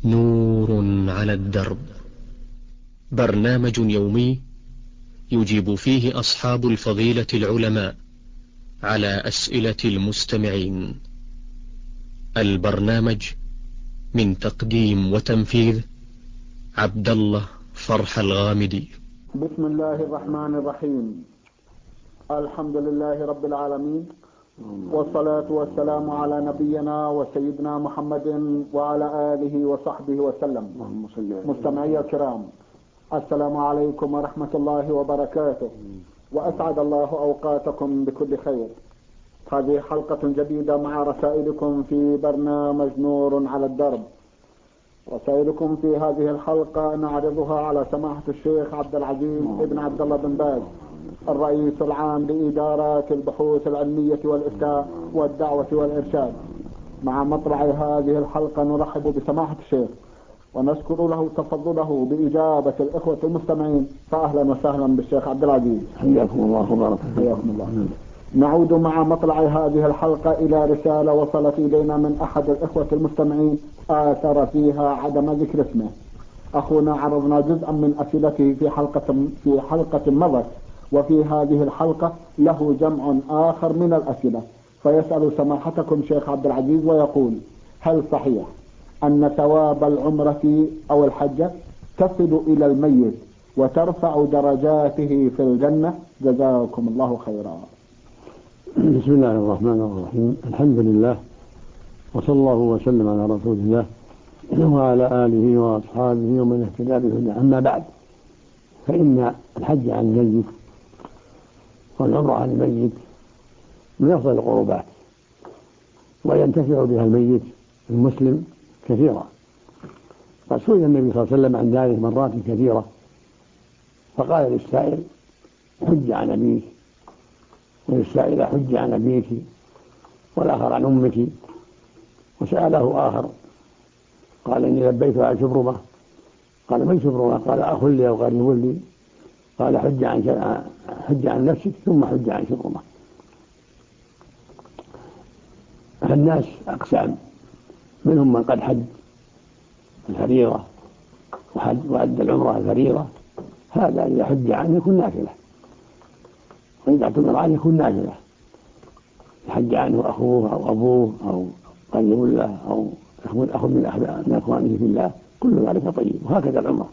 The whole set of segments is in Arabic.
نور على الدرب، برنامج يومي يجيب فيه أصحاب الفضيلة العلماء على أسئلة المستمعين. البرنامج من تقديم وتنفيذ عبد الله فرح الغامدي. بسم الله الرحمن الرحيم. الحمد لله رب العالمين، والصلاة والسلام على نبينا وسيدنا محمد وعلى آله وصحبه وسلم. مستمعي الكرام، السلام عليكم ورحمة الله وبركاته، وأسعد الله أوقاتكم بكل خير. هذه حلقة جديدة مع رسائلكم في برنامج نور على الدرب. رسائلكم في هذه الحلقة نعرضها على سماحة الشيخ عبد العزيز ابن عبد الله بن باز، الرئيس العام لإدارات البحوث العلمية والإفتاء والدعوة والإرشاد. مع مطلع هذه الحلقة نرحب بسماحة الشيخ ونشكر له تفضله بإجابة الإخوة المستمعين. فأهلا وسهلا بالشيخ عبد العزيز، حياكم الله وبارك حياكم الله. نعود مع مطلع هذه الحلقة إلى رسالة وصلت إلينا من أحد الإخوة المستمعين آثر فيها عدم ذكر اسمه. أخونا عرضنا جزءا من أسئلته في حلقة مضت، وفي هذه الحلقة له جمع آخر من الأسئلة، فيسأل سماحتكم شيخ عبد العزيز ويقول: هل صحيح أن ثواب العمرة أو الحجة تصل إلى الميت وترفع درجاته في الجنة؟ جزاكم الله خيرا. بسم الله الرحمن الرحيم. الحمد لله، وصلى الله وسلم على رسول الله وعلى آله وأصحابه ومن اهتدى بهداه. أما بعد، فإن الحج عن الميت والعمرة عن الميت من أفضل القربات، وينتفع بها الميت المسلم كثيرا. قد سئل النبي صلى الله عليه وسلم عن ذلك مرات كثيرة، فقال للسائل: حج عن أبيك، وللسائل: حج عن أبيك، والآخر عن أمك. وسأله آخر قال: إني لبيت عن شبرمة. قال: من شبرمة؟ قال: أخ لي أو قريب لي. قال: حج عن نفسك ثم حج عن شبرمة. فالناس أقسام، منهم من قد حج الفريضة وأدى العمرة الفريضة، هذا إذا حج عنه يكون نافلة، وإذا اعتمر عنه يكون نافلة. حج عنه أخوه أو أبوه أو قريب له أو أخ من أخوانه في الله، كل ذلك طيب. وهكذا العمرة.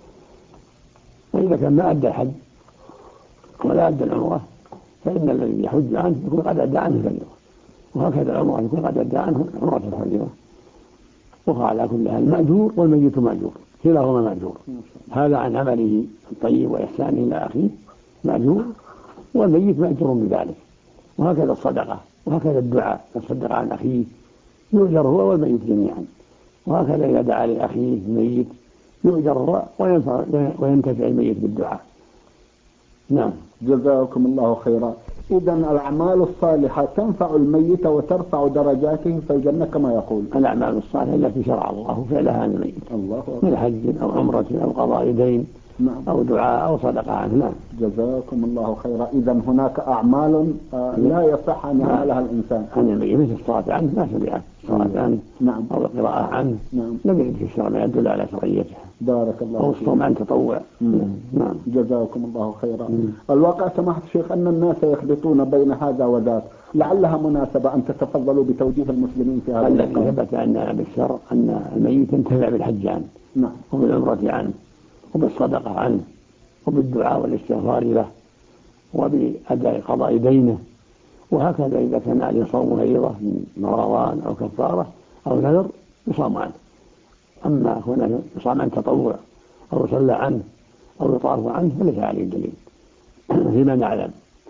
وإذا كان ما أدى الحج ولا أدى العمرة، فإن الذي يحج عنه يكون قد أدى عنه الفريضة، وهكذا العمرة يكون قد أدى عنه عمرة الفريضة. وعلى كل حال مأجور والميت مأجور، كلاهما مأجور. هذا عن عمله الطيب وإحسانه إلى أخيه مأجور، والميت مأجور بذلك. وهكذا الصدقة، وهكذا الدعاء، الصدقة عن أخيه يؤجر هو والميت جميعا. وهكذا إذا دعا لأخيه الميت يؤجر هو وينتفع الميت بالدعاء. نعم. جزاكم الله خيرا. إذن الأعمال الصالحة تنفع الميت وترفع درجاته في الجنة كما يقول. الأعمال الصالحة التي شرع الله فعلها عن الميت، من حج أو عمرة أو قضاء دين، نعم، أو دعاء أو صدقة عنه. نعم. جزاكم الله خيرا. إذن هناك أعمال لا يصح أن يعملها الإنسان عن الميت، مثل الصلاة عنه لا شريعة، الصلاة عنه، نعم، أو القراءة عنه، نعم، لم يرد في الشرع ما يدل على شرعيته. بارك الله أو الصوم عن تطوع. نعم. جزاكم الله خيرا. الواقع سماحة الشيخ أن الناس يخلطون بين هذا وذاك، لعلها مناسبة أن تتفضلوا بتوجيه المسلمين في هذا. الذي ثبت أن بالشرع أن الميت ينتفع بالحج عنه، نعم، وبالعمرة عنه، وبالصدقة عنه، وبالدعاء والاستغفار له، وبأداء قضاء دينه. وهكذا إذا كان عليه صوم فريضة من رمضان أو كفارة أو نذر يصام عنه. أما هنا يصام عن تطوع أو يصلى عنه أو يطاف عنه فليس عليه دليل فيما نعلم.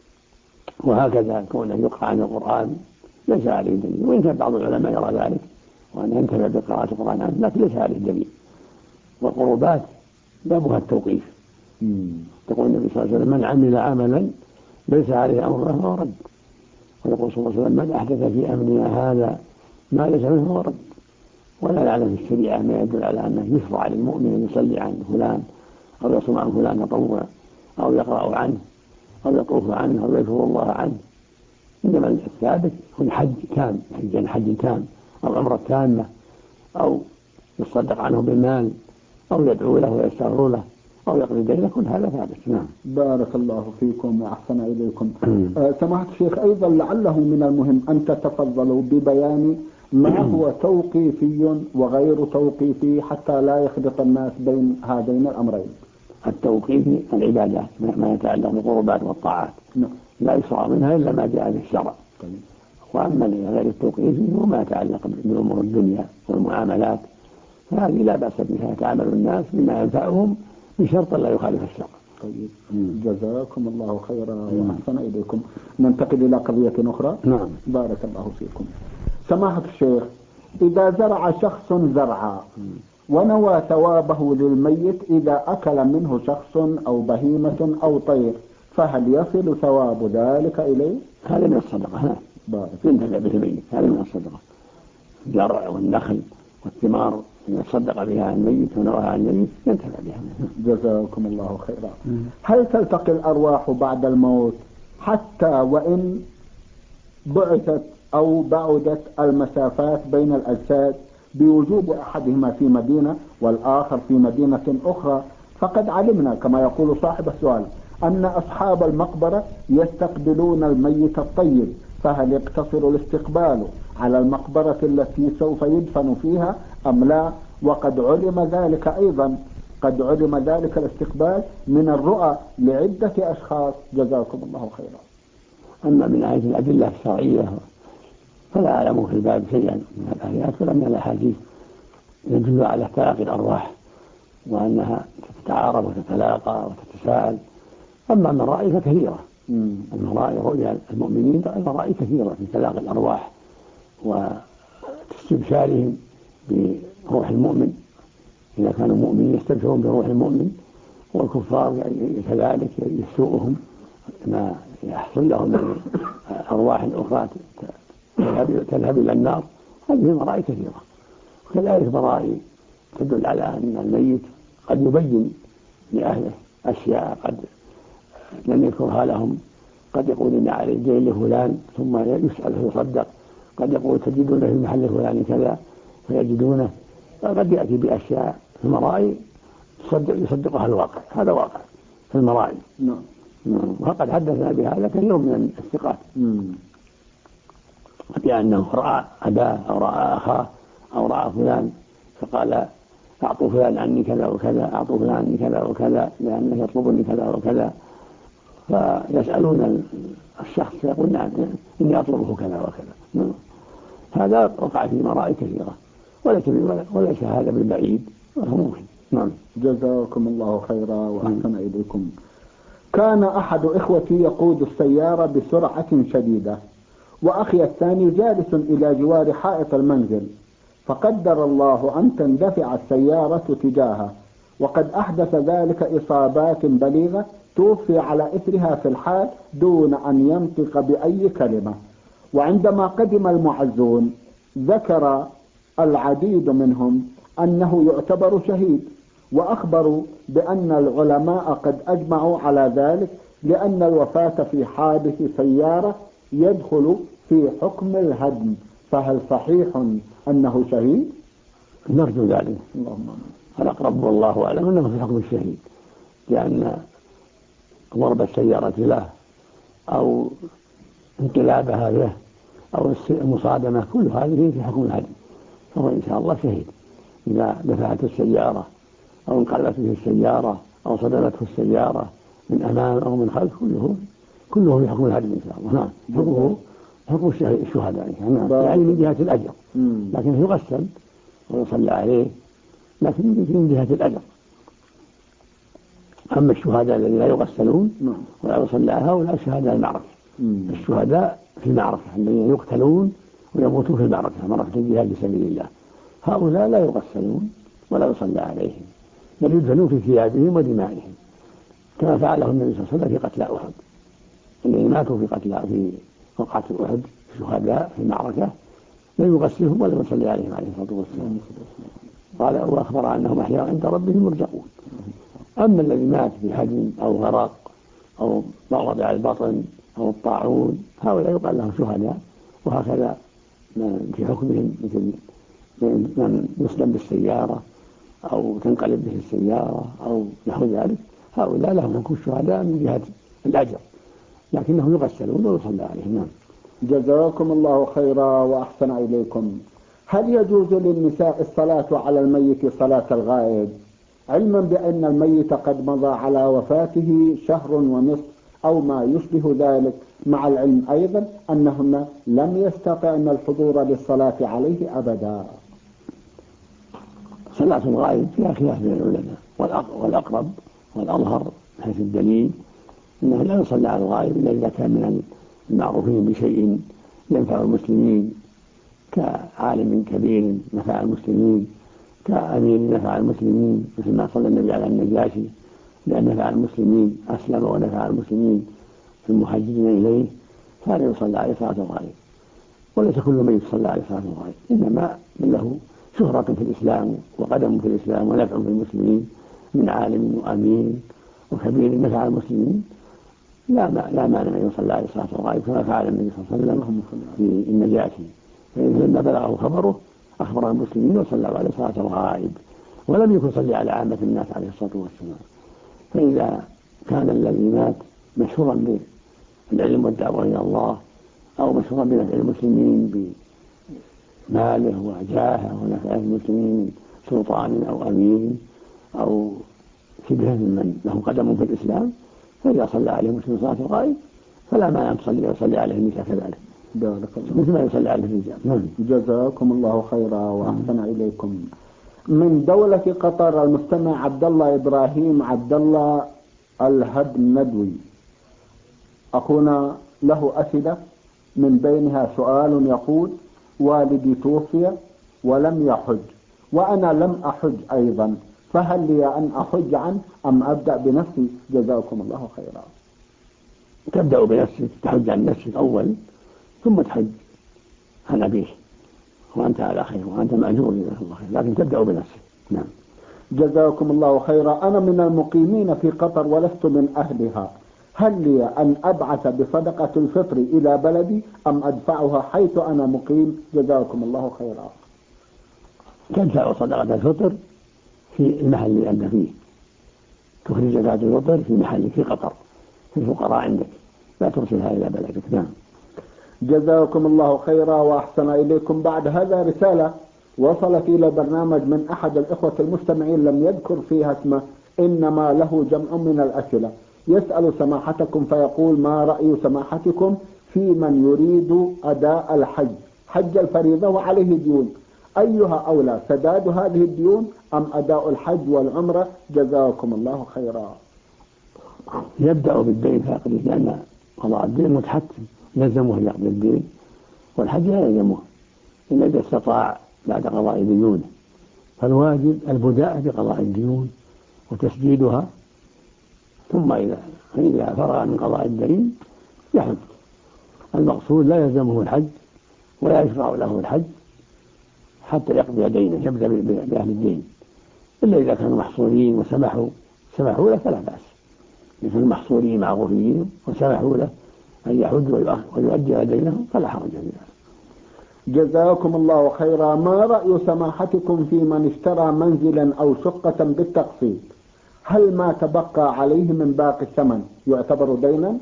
وهكذا كونه يقرأ عن القرآن ليس عليه دليل، وإن كان بعض العلماء يرى ذلك وأن ينتفع بقراءة القرآن عنه، لكن ليس عليه دليل. والقربات بابها التوقيف. يقول النبي صلى الله عليه وسلم: من عمل عملا ليس عليه أمرنا فهو رد. ويقول صلى الله عليه وسلم: من أحدث في أمرنا هذا ما ليس منه فهو رد. ولا نعلم في الشريعة ما يدل على أنه يشرع للمؤمن أن يصلي عن فلان أو يصوم عن فلان تطوع أو يقرأ عنه أو يطوف عنه أو يذكر الله عنه. إنما الثابت يكون حج تام، حج تام أو عمرة تامة أو يصدق عنه بالمال أو يدعو له ويستغفر له أو يقضي دينه، كل هذا ثابت. نعم. بارك الله فيكم وأحسن إليكم. سماحة الشيخ، أيضا لعله من المهم أن تتفضلوا ببيان ما هو توقيفي وغير توقيفي حتى لا يخلط الناس بين هذين الأمرين. التوقيفي العبادات ما يتعلق بالقربات والطاعات لا يشرع منها إلا ما جاء به الشرع. وأما غير التوقيفي هو ما يتعلق بأمور الدنيا والمعاملات، فهذه لا بأس بها، يتعامل الناس بما ينفعهم بشرط لا يخالف الشرع. طيب، جزاكم الله خيرا وأحسن إليكم. ننتقل إلى قضية أخرى. نعم. بارك الله فيكم. سماحة الشيخ، إذا زرع شخص زرعا ونوى ثوابه للميت إذا أكل منه شخص أو بهيمة أو طير، فهل يصل ثواب ذلك إليه؟ هذا من الصدقة. ينتفع به الميت، هذا من الصدقة. الزرع والنخل والثمار يتصدق بها عن الميت ونواها عن الميت ينتفع بها. جزاكم الله خيرا. هل تلتقي الأرواح بعد الموت حتى وإن بعثت أو بعدت المسافات بين الأجساد بوجود أحدهما في مدينة والآخر في مدينة أخرى؟ فقد علمنا كما يقول صاحب السؤال أن أصحاب المقبرة يستقبلون الميت الطيب، فهل يقتصر الاستقبال على المقبرة التي سوف يدفن فيها أم لا؟ وقد علم ذلك أيضا، قد علم ذلك الاستقبال من الرؤى لعدة أشخاص. جزاكم الله خيرا. أما من ناحية الأدلة الشرعية فلا أعلم في الباب شيئا من الآيات ولا من الأحاديث يدل على تلاقي الأرواح وأنها تتعارف وتتلاقى وتتساءل. أما المرائي فكثيرة، المرائي رؤيا المؤمنين المرائي كثيرة في تلاقي الأرواح واستبشارهم بروح المؤمن. إذا كانوا مؤمنين يستبشرون بروح المؤمن، والكفار كذلك يسوءهم ما يحصل لهم من أرواح أخرى تذهب إلى النار. هذه مرائي كثيرة. وكذلك مرائي تدل على أن الميت قد يبين لأهله أشياء قد لم يذكرها لهم. قد يقول إن عليه دين لفلان ثم يسأل فيصدق، قد يقول تجدون في المحل الفلاني كذا فيجدونه. قد يأتي بأشياء في المرائي يصدقها الواقع. هذا واقع في المرائي. وقد حدثنا بهذا كثير من الثقات بأنه رأى أباه أو رأى أخاه أو رأى فلان فقال أعطوا فلان عني كذا وكذا، أعطوا فلان عني كذا وكذا لأنه يطلبني كذا وكذا. فيسألون الشخص فيقول نعم إني أطلبه كذا وكذا. هذا وقع في مرائي كثيرة وليس هذا بالبعيد وهو ممكن. نعم. جزاكم الله خيرا وأحسن إليكم. كان أحد إخوتي يقود السيارة بسرعة شديدة، وأخي الثاني جالس إلى جوار حائط المنزل، فقدر الله أن تندفع السيارة تجاهه، وقد أحدث ذلك إصابات بليغة توفي على إثرها في الحال دون أن ينطق بأي كلمة. وعندما قدم المعزون ذكر العديد منهم أنه يعتبر شهيد، وأخبروا بأن العلماء قد أجمعوا على ذلك لأن الوفاة في حادث سيارة يدخل في حكم الهدم. فهل صحيح أنه شهيد؟ نرجو ذلك. اللهم الأقرب والله أعلم أنه في حكم الشهيد، لأن ضرب السيارة له أو انقلابها له أو المصادمة كل هذه في حكم الهدم، فهو إن شاء الله شهيد. إذا دفعت السيارة أو انقلبت به السيارة أو صدمته السيارة من أمام أو من خلف كله في حكم الهدم إن شاء الله. نعم. حكم الشهداء يعني من جهة الأجر، لكن يغسل ويصلى عليه، لكن من جهة الأجر. أما الشهداء الذين لا يغسلون ولا يصلى هؤلاء شهداء المعركة. الشهداء في المعركة الذين يقتلون ويموتون في المعركة، معركة الجهاد في سبيل الله، هؤلاء لا يغسلون ولا يصلى عليهم، بل يدفنون في ثيابهم ودمائهم كما فعله النبي صلى الله عليه وسلم في قتلى أحد. الذين ماتوا في وقعة أحد شهداء في المعركة لا يغسلهم ولا يصلي عليهم عليه الصلاة والسلام. قال وأخبر أنهم أحياء عند ربهم يرزقون. أما الذي مات بهدم أو غرق أو ضرب على البطن أو الطاعون هؤلاء يقال لهم شهداء، وهكذا في حكمهم مثل من يسلم بالسيارة أو تنقلب به السيارة أو نحو ذلك، هؤلاء لهم حكم الشهداء من جهة الأجر، لكنهم يغسلون ويصلى عليهم. نعم. جزاكم الله خيرا وأحسن إليكم. هل يجوز للنساء الصلاة على الميت صلاة الغائب، علما بأن الميت قد مضى على وفاته شهر ونصف أو ما يشبه ذلك، مع العلم أيضا أنهن لم يستطعن الحضور للصلاة عليه أبدا؟ صلاة الغائب فيها خلاف بين العلماء، والأقرب والأظهر حيث الدليل أنه لا يصلى على الغائب إلا إذا كان من المعروفين بشيء ينفع المسلمين، كعالم كبير نفع المسلمين، كأمير نفع المسلمين، مثل ما صلى النبي على النجاشي لأن نفع المسلمين، أسلم ونفع المسلمين في المهاجرين إليه، فلا يصلى عليه صلاة الغائب. وليس كل من يصلى عليه صلاة الغائب، إنما من له شهرة في الإسلام وقدم في الإسلام ونفع في المسلمين من عالم وأمين وكبير نفع المسلمين، لا مانع من يصلى عليه صلاة الغائب، كما فعل النبي صلى الله عليه وسلم في النجاشي، فلما بلغه خبره أخبر المسلمين وصلى عليه صلاة الغائب، ولم يكن صلي على عامة الناس عليه الصلاة والسلام. فإذا كان الذي مات مشهورا بالعلم والدعوة إلى الله، أو مشهورا بنفع المسلمين بماله وجاهه ونفع المسلمين من سلطان أو أمين أو شبه من له قدم في الإسلام، فإذا صلى عليه مسلم صلاة الغائب فلا مانع أن يصلي عليه النساء كذلك مثل ما يصلي عليه الرجال. جزاكم الله خيرا وأحسن إليكم. من دولة قطر المستمع عبد الله إبراهيم عبد الله الهدندوي، أخونا له أسئلة، من بينها سؤال يقول: والدي توفي ولم يحج وأنا لم أحج أيضا، فهل لي أن أحج عنه أم أبدأ بنفسي؟ جزاكم الله خيرا. تبدأ بنفسك، تحج عن نفسك أول ثم تحج عن أبيه، وأنت على خير وأنت مأجور جزاك الله خير، لكن تبدأ بنفسك. نعم. جزاكم الله خيرا. أنا من المقيمين في قطر ولست من أهلها، هل لي أن أبعث بصدقة الفطر إلى بلدي أم أدفعها حيث أنا مقيم؟ جزاكم الله خيرا. تدفع صدقة الفطر في المحل اللي أنت فيه، تخرج زكاة الفطر في محل في قطر في الفقراء عندك، لا ترسلها إلى بلدك. نعم. جزاكم الله خيرا وأحسن إليكم. بعد هذا رسالة وصلت إلى برنامج من أحد الإخوة المستمعين لم يذكر فيها اسمه، إنما له جمع من الأسئلة، يسأل سماحتكم فيقول: ما رأي سماحتكم في من يريد أداء الحج، حج الفريضة وعليه ديون، أيها أولى، سداد هذه الديون أم أداء الحج والعمرة؟ جزاكم الله خيرا. يبدأ بالدين فيقضي، لأن قضاء الدين متحتم يلزمه يقضي الدين، والحج لا يلزمه إلا إذا استطاع بعد قضاء ديونه، فالواجب البداء بقضاء الديون وتسديدها، ثم إذا فرغ من قضاء الدين يحج. المقصود لا يلزمه الحج ولا يشرع له الحج حتى يقضي دينه، يبدأ بأهل الدين، إلا إذا كانوا محصورين وسمحوا له فلا بأس، مثل المحصورين معروفين وسمحوا له أن يحج ويؤدي دينه فلا حرج في ذلك. جزاكم الله خيرا. ما رأي سماحتكم في من اشترى منزلا أو شقة بالتقسيط، هل ما تبقى عليه من باقي الثمن يعتبر دينا؟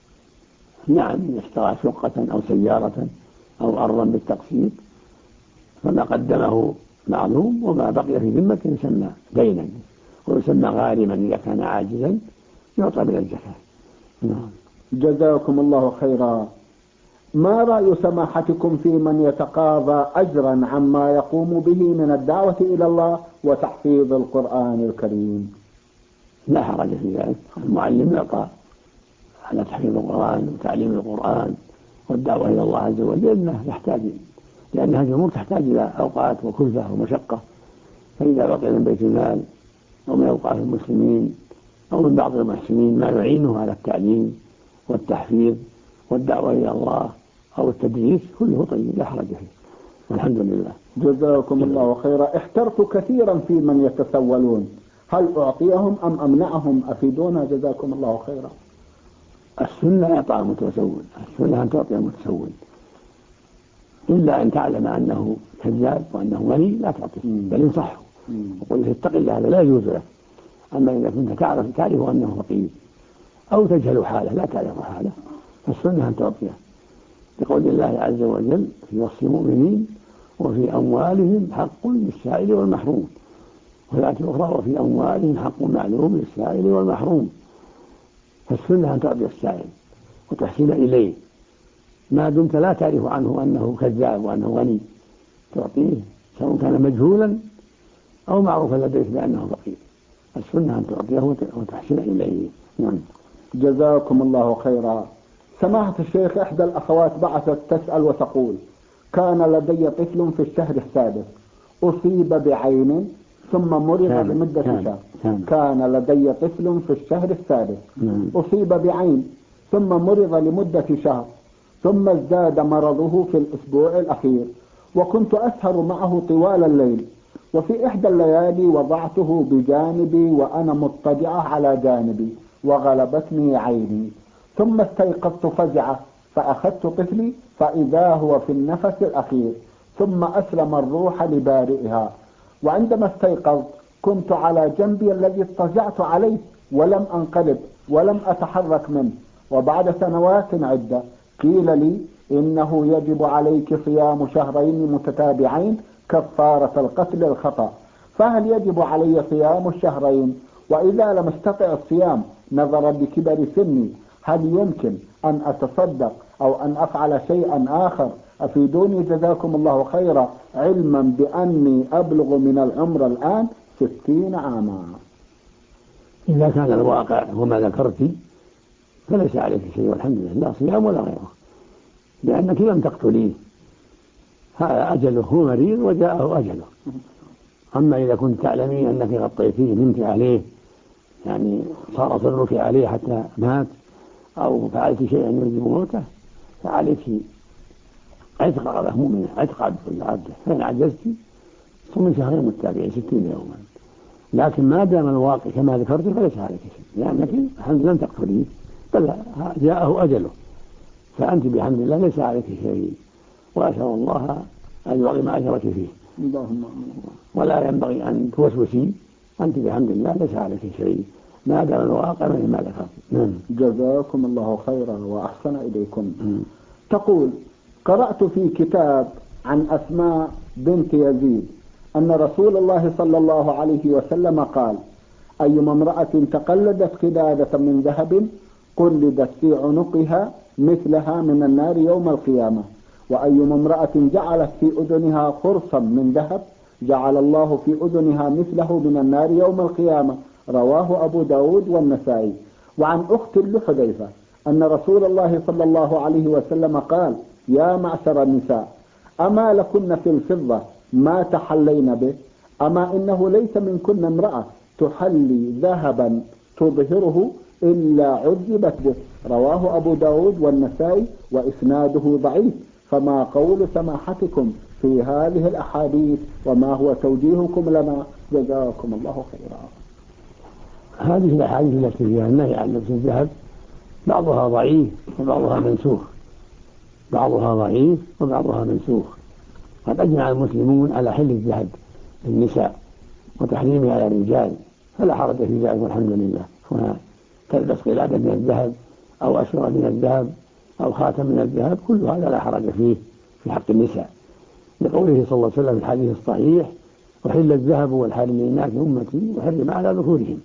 نعم، اشترى شقة أو سيارة أو أرضا بالتقسيط فما قدمه معلوم، وما بقي في ذمته يسمى دينا ويسمى غارما إذا كان عاجزا يعطى من الزكاة. نعم. جزاكم الله خيرا. ما رأي سماحتكم في من يتقاضى أجرا عما يقوم به من الدعوة إلى الله وتحفيظ القرآن الكريم؟ لا حرج في ذلك، المعلم يعطى على تحفيظ القرآن وتعليم القرآن والدعوة إلى الله عز وجل، لأن هذه الأمور تحتاج إلى أوقات وكلفة ومشقة، فإذا بقي من بيت المال أو من أوقات المسلمين أو من بعض المحسنين ما يعينه على التعليم والتحفيظ والدعوة إلى الله أو التدريس كله طيب لا حرج فيه، والحمد لله. جزاكم الله خيرا. احترت كثيرا في من يتسولون، هل أعطيهم أم أمنعهم؟ أفيدونا جزاكم الله خيرا. السنة إعطاء المتسول، السنة أن تعطي المتسول، إلا أن تعلم أنه كذاب وأنه غني لا تعطيه، بل انصحه وقل له اتق الله، هذا لا يجوز له. أما إذا كنت تعرف أنه فقير أو تجهل حاله لا تعرف حاله فالسنة أن تعطيه، لقول الله عز وجل في وصف المؤمنين وفي أموالهم حق للسائل والمحروم، وفي أخرى وفي أموالهم حق معلوم للسائل والمحروم. فالسنة أن تعطي السائل وتحسن إليه ما دمت لا تعرف عنه أنه كذاب وأنه غني، تعطيه سواء كان مجهولا أو معروفا لديك بأنه فقير. السنة أن تعطيه وتحسن إليه. نعم. جزاكم الله خيرا. سماحة الشيخ، إحدى الأخوات بعثت تسأل وتقول: كان لدي طفل في الشهر السادس أصيب بعين ثم مرض لمدة شهر. كان لدي طفل في الشهر السادس أصيب بعين ثم مرض لمدة شهر، ثم ازداد مرضه في الأسبوع الأخير، وكنت أسهر معه طوال الليل، وفي إحدى الليالي وضعته بجانبي وأنا مضطجعة على جانبي وغلبتني عيني، ثم استيقظت فزعة فأخذت طفلي فإذا هو في النفس الأخير، ثم أسلم الروح لبارئها، وعندما استيقظت كنت على جنبي الذي اضطجعت عليه ولم أنقلب ولم أتحرك منه. وبعد سنوات عدة قيل لي إنه يجب عليك صيام شهرين متتابعين كفارة القتل الخطأ، فهل يجب علي صيام الشهرين؟ وإذا لم استطع الصيام نظرا لكبر سني هل يمكن أن أتصدق أو أن أفعل شيئا آخر؟ أفيدوني جزاكم الله خيرا، علما بأني أبلغ من العمر الآن 60 عاما. إذا كان الواقع وما ذكرت فليس عليك شيء والحمد لله، لا صيام ولا غيره، لأنك لم تقتليه، هذا أجله، هو مريض وجاءه أجله. أما إذا كنت تعلمين أنك غطيتيه نمت عليه، يعني صار صرك عليه حتى مات أو فعلت شيئا يوجب موته، فعليك عتق رقبة مؤمنة، عتق عبده، فإن عجزت صم شهرين متتابعين 60 يوما. لكن ما دام الواقع كما ذكرت فليس عليك شيء، لأنك الحمد لله لم تقتليه بل جاءه أجله، فأنت بحمد الله ليس عليك شيء، وأسأل الله أن يعظم أجرك فيه. ولا ينبغي أن توسوسي، أنت بحمد الله ليس عليك شيء ما دام الواقع ما ذكرت. جزاكم الله خيرا وأحسن إليكم. تقول: قرأت في كتاب عن أسماء بنت يزيد أن رسول الله صلى الله عليه وسلم قال: أيما امرأة تقلدت قلادة من ذهب قلدت في عنقها مثلها من النار يوم القيامة، وأيما امرأة جعلت في أذنها خرصا من ذهب جعل الله في أذنها مثله من النار يوم القيامة. رواه أبو داود والنسائي. وعن أخت لحذيفة أن رسول الله صلى الله عليه وسلم قال: يا معشر النساء، أما لكن في الفضة ما تحلين به؟ أما إنه ليس من كل امرأة تحلي ذهبا تظهره إلا عذبت به. رواه أبو داود والنسائي وإسناده ضعيف، فما قول سماحتكم في هذه الأحاديث وما هو توجيهكم لنا؟ جزاكم الله خيرا. هذه الأحاديث التي فيها النهي عن لبس الذهب بعضها ضعيف وبعضها منسوخ، بعضها ضعيف وبعضها منسوخ. قد أجمع المسلمون على حل الذهب للنساء وتحريمه على الرجال، فلا حرج في ذلك والحمد لله. هنا تلبس قلادة من الذهب أو أشرة من الذهب أو خاتم من الذهب، كل هذا لا حرج فيه في حق النساء، لقوله صلى الله عليه وسلم في الحديث الصحيح: وحل الذهب والحرير للناس أمتي وحرم على ذكورهم.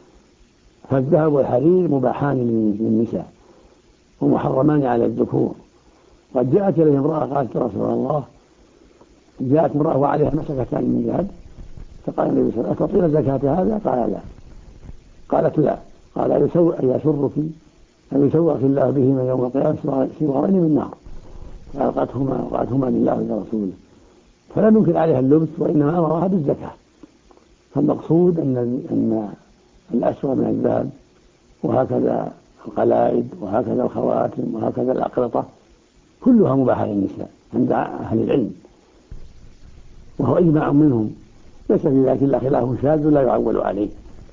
فالذهب والحرير مباحان للنساء ومحرمان على الذكور. قد جاءت إليه امرأة قالت: يا رسول الله، جاءت امرأة وعليها مسكتان من ذهب، فقال النبي صلى الله عليه وسلم: أتعطين زكاة هذا؟ قال: لا. قالت: لا. قال: يسرك أن يسوق الله بهما يوم القيامة سوارين من نار، فألقتهما لله ولرسوله، فلم ينكر عليها اللبس، وإنما أمرها بالزكاة. فالمقصود أن الأسوأ من الذهب وهكذا القلائد وهكذا الخواتم وهكذا الأقرطة كلها مباحة للنساء عند أهل العلم، وهو إجماع منهم، ليس في ذلك إلا خلاف شاذ لا يعول عليه.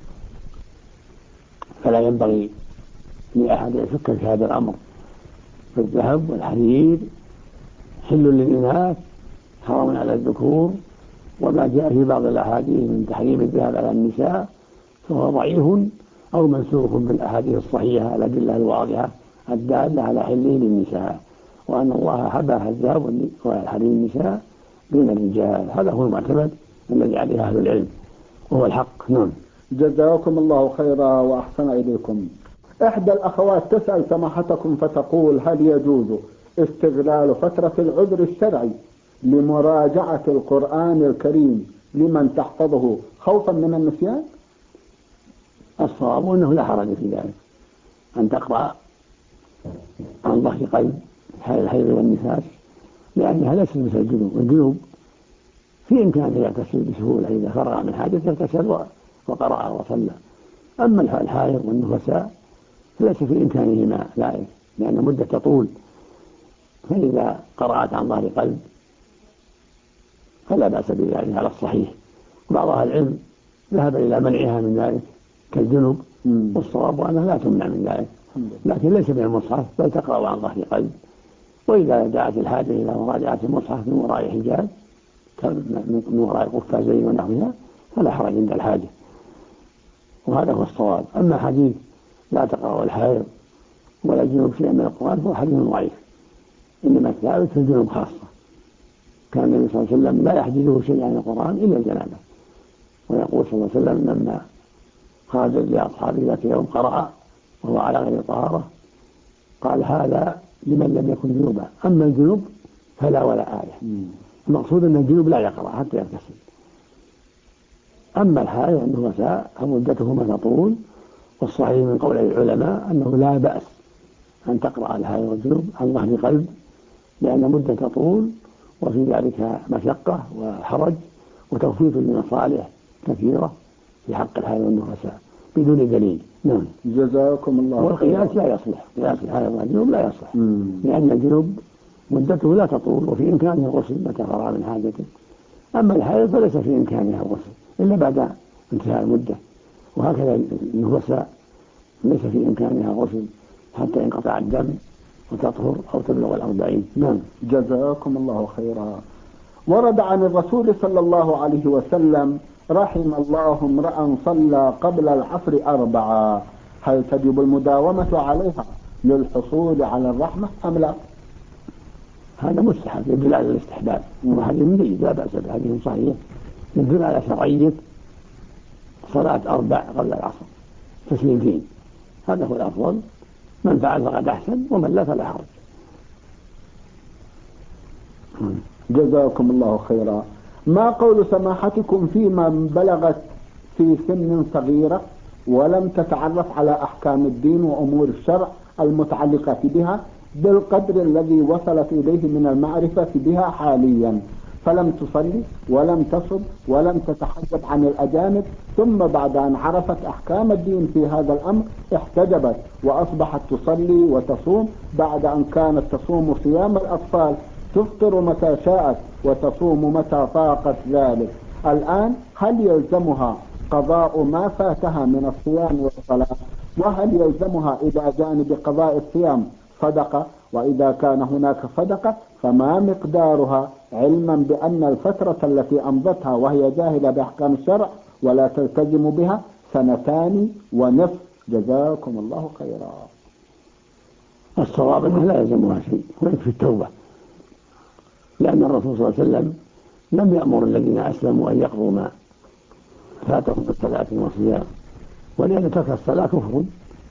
فلا ينبغي لأحد يشك في هذا الأمر، فالذهب والحرير حل للإناث حرام على الذكور، وما جاء في بعض الأحاديث من تحريم الذهاب على النساء فهو ضعيف أو منسوخ بالأحاديث الصحيحة الأدلة الواضحة الدالة على حله للنساء، وأن الله حبى الذهاب وحريم النساء دون الرجال. هذا هو المعتمد الذي عليه أهل العلم وهو الحق. نعم. جزاكم الله خيرا وأحسن إليكم. إحدى الأخوات تسأل سماحتكم فتقول: هل يجوز استغلال فترة العذر الشرعي لمراجعة القرآن الكريم لمن تحفظه خوفا من النسيان؟ الصواب أنه لا حرج في ذلك، أن تقرأ عن ظهر قلب حال الحيض والنفاس، لأنها ليست مثل الجنوب. الجنوب في إمكانه يغتسل بسهولة، إذا فرغ من حاجة يغتسل وقرأ وصلى. أما الحائض والنفساء فليس في إمكانهما ذلك، لأن مدة تطول، فإذا قرأت عن ظهر قلب فلا بأس بذلك على الصحيح. بعض أهل العلم ذهب إلى منعها من ذلك كالجنوب، والصواب أنها لا تمنع من ذلك، لكن ليس من المصحف، بل تقرأ عن ظهر قلب. وإذا دعت الحاجة إلى مراجعة المصحف من وراء حجاب من وراء قفازين ونحوها فلا حرج عند الحاجة، وهذا هو الصواب. أما حديث لا تقرأ الحائض ولا الجنوب شيئا من القرآن فهو حديث ضعيف، إنما الثابت في الجنوب خاصة. كان النبي صلى الله عليه وسلم لا يحدثه شيئا عن القرآن إلا الجنابة، ويقول صلى الله عليه وسلم لما خرج لأصحابه ذات يوم قرأ وهو على غير طهارة قال: هذا لمن لم يكن جنوبا، أما الجنوب فلا ولا آية. المقصود أن الجنوب لا يقرأ حتى يغتسل. أما الحائض والنفساء فمدتهما تطول، والصحيح من قول العلماء أنه لا بأس أن تقرأ الحائض والجنوب عن ظهر قلب، لأن مدة تطول وفي ذلك مشقة وحرج وتوفيق لمصالح كثيرة في حق الحائض والنفساء بدون دليل. نعم. جزاكم الله. والقياس لا يصلح، قياس الحائض والجنوب لا يصلح، لأن الجنوب مدته لا تطول وفي إمكانه الغسل متى فرغ من حاجته. أما الحائض فليس في إمكانها الغسل إلا بعد انتهاء المدة، وهكذا النفساء ليس في إمكانها الغسل حتى ينقطع الدم وتطهر أو تبلغ 40. نعم. جزاكم الله خيرا. ورد عن الرسول صلى الله عليه وسلم: رحم الله امرأ صلى قبل العصر 4، هل تجب المداومة عليها للحصول على الرحمة أم لا؟ هذا مستحب يدل على الاستحباب، وحديث جيد لا بأس به، حديث صحيح يدل على شرعية صلاة 4 قبل العصر تسليمتين، هذا هو الأفضل. من فعل فقد أحسن، ومن لا فلا حرج. جزاكم الله خيرا. ما قول سماحتكم في من بلغت في سن صغيرة ولم تتعرف على أحكام الدين وأمور الشرع المتعلقة بها بالقدر الذي وصلت إليه من المعرفة بها حاليا، فلم تصلي ولم تصم ولم تتحجب عن الأجانب، ثم بعد أن عرفت أحكام الدين في هذا الأمر احتجبت وأصبحت تصلي وتصوم بعد أن كانت تصوم صيام الأطفال، تفطر متى شاءت وتصوم متى طاقت ذلك. الآن هل يلزمها قضاء ما فاتها من الصيام والصلاة؟ وهل يلزمها إلى جانب قضاء الصيام صدقة؟ وإذا كان هناك صدقة فما مقدارها، علما بأن الفترة التي أمضتها وهي جاهلة بأحكام الشرع ولا تلتزم بها 2.5 سنين؟ جزاكم الله خيرا. الصواب أنه لا يلزمها شيء ويكفي التوبة، لأن الرسول صلى الله عليه وسلم لم يأمر الذين أسلموا أن يقضوا ما فاتهم بالصلاة والصيام، ولأن ترك الصلاة كفر،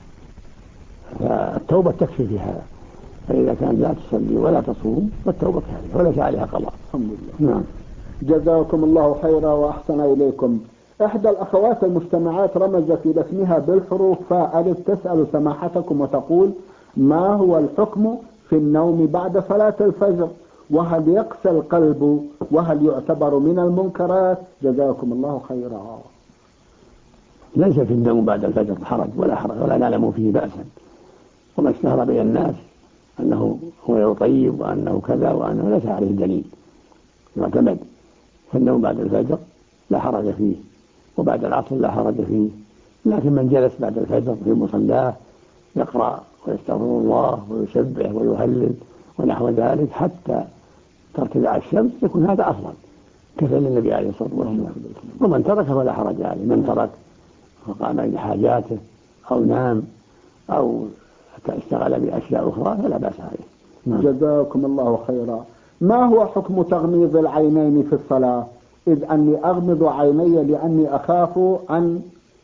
فالتوبة تكفي في هذا. فإذا كان لا تصلي ولا تصوم فالتوبة كافية وليس عليها قضاء. الحمد لله. نعم. جزاكم الله خيرا وأحسن إليكم. إحدى الأخوات المستمعات رمزت إلى اسمها بالحروف فألف تسأل سماحتكم وتقول: ما هو الحكم في النوم بعد صلاة الفجر؟ وهل يقسى القلب؟ وهل يعتبر من المنكرات؟ جزاكم الله خيرا. ليس في النوم بعد الفجر حرج ولا نعلم فيه بأسا، وما اشتهر بين الناس أنه هو يطيب وأنه كذا وأنه ليس عليه دليل يعتمد. فالنوم بعد الفجر لا حرج فيه، وبعد العصر لا حرج فيه، لكن من جلس بعد الفجر في مصلاه يقرأ ويستغفر الله ويسبح ويهلل ونحو ذلك حتى ترتفع الشمس يكون هذا أفضل كفعل النبي عليه الصلاة والسلام. ومن ترك فلا حرج عليه، من ترك فقام بحاجاته أو نام أو اشتغل بأشياء أخرى فلا بأس عليه. جزاكم الله خيرا. ما هو حكم تغميض العينين في الصلاة؟ إذ أني أغمض عيني لأني أخاف أن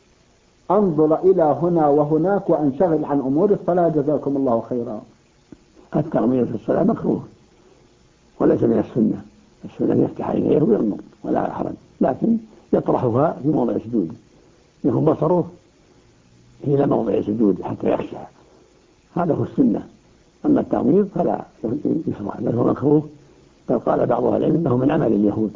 أنظر إلى هنا وهناك وأنشغل عن أمور الصلاة. جزاكم الله خيرا. التغميض في الصلاة مكروه وليس من السنة. السنة يفتح عينيه ويغمض ولا حرج، لكن يطرحها في موضع سجود يكون بصره إلى موضع سجود حتى يخشى، هذا هو السنة. أما التغميض فلا يشرع بل هو مكروه، بل قال بعض أهل العلم إنه من عمل اليهود.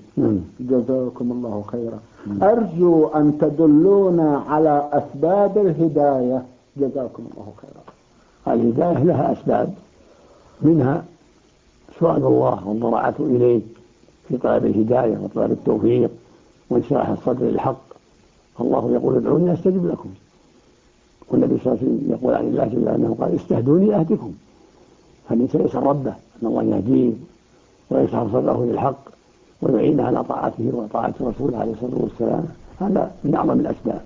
جزاكم الله خيرا. أرجو أن تدلونا على أسباب الهداية. جزاكم الله خيرا. الهداية لها أسباب، منها سؤال الله والضراعة إليه في طلب الهداية وطلب التوفيق وانشراح الصدر للحق. الله يقول ادعوني أستجب لكم، والنبي صلى الله عليه وسلم يقول عن الله جل أنه قال استهدوني أهدكم. فالإنسان يسأل ربه أن الله يهديه ويشرح صدره للحق ويعين على طاعته وطاعة رسوله عليه الصلاة والسلام. هذا من أعظم الأسباب،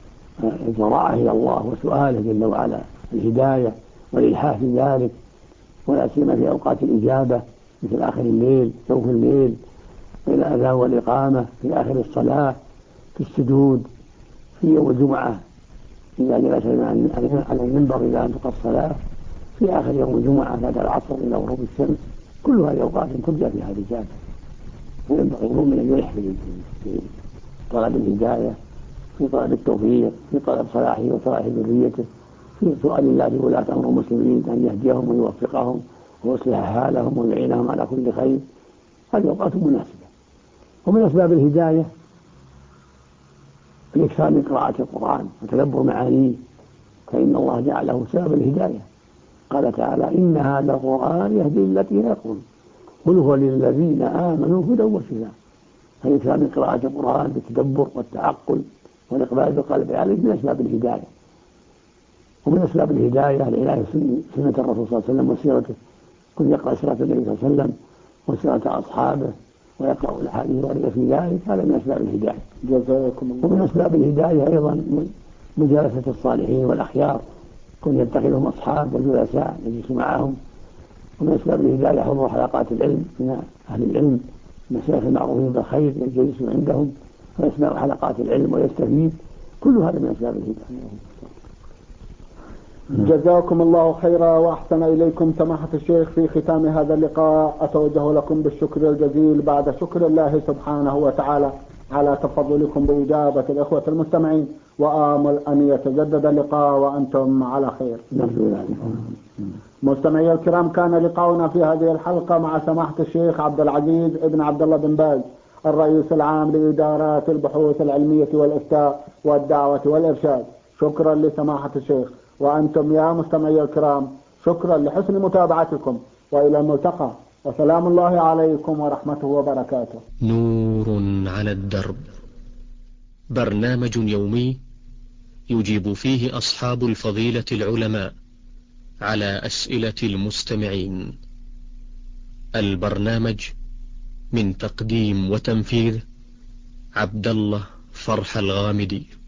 الضراعة إلى الله وسؤاله جل وعلا الهداية والإلحاح في ذلك، ولا سيما في أوقات الإجابة مثل آخر الليل، جوف الليل، والأذان والإقامة في آخر الصلاة، في السجود في يوم الجمعة إذا جلس على المنبر إلى أن تقضى الصلاة، في آخر يوم الجمعة بعد العصر إلى غروب الشمس. كل هذه أوقات ترجى فيها الإجابة، وينبغي المؤمن أن يلح في طلب الهداية، في طلب التوفيق، في طلب صلاحه وصلاح ذريته، في سؤال الله لولاة أمر المسلمين أن يهديهم ويوفقهم ويصلح حالهم ويعينهم على كل خير. هذه أوقات مناسبة. ومن أسباب الهداية الإكثار من قراءة القرآن وتدبر معانيه، فإن الله جعله سبب الهداية. قال تعالى إن هذا القرآن يهدي للتي هي أقوم قل هو للذين آمنوا هدى وشفاء. فالإكثار من قراءة القرآن بالتدبر والتعقل والإقبال بالقلب عليه من أسباب الهداية. ومن أسباب الهداية العناية سنة الرسول صلى الله عليه وسلم وسيرته، كن يقرأ سيرة النبي صلى الله عليه وسلم وسيرة أصحابه ويقرأ الأحاديث الواردة في ذلك، هذا من أسباب الهداية. جزاكم الله. ومن أسباب الهداية أيضا مجالسة الصالحين والأخيار، كن يتخذهم أصحاب وجلساء يجلس معهم. ومن أسباب الهداية حضور حلقات العلم من أهل العلم، مشايخ المعروفين بالخير يجلس عندهم ويسمع حلقات العلم ويستفيد، كل هذا من أسباب الهداية. جزاكم الله خيرا وأحسن إليكم سماحة الشيخ. في ختام هذا اللقاء أتوجه لكم بالشكر الجزيل بعد شكر الله سبحانه وتعالى على تفضلكم بإجابة الإخوة المستمعين، وآمل أن يتجدد اللقاء وأنتم على خير. مستمعي الكرام، كان لقاؤنا في هذه الحلقة مع سماحة الشيخ عبد العزيز ابن عبد الله بن باز، الرئيس العام لإدارات البحوث العلمية والإفتاء والدعوة والإرشاد. شكرا لسماحة الشيخ. وأنتم يا مستمعي الكرام شكرا لحسن متابعتكم، وإلى الملتقى، وسلام الله عليكم ورحمته وبركاته. نور على الدرب، برنامج يومي يجيب فيه أصحاب الفضيلة العلماء على أسئلة المستمعين. البرنامج من تقديم وتنفيذ عبد الله فرح الغامدي.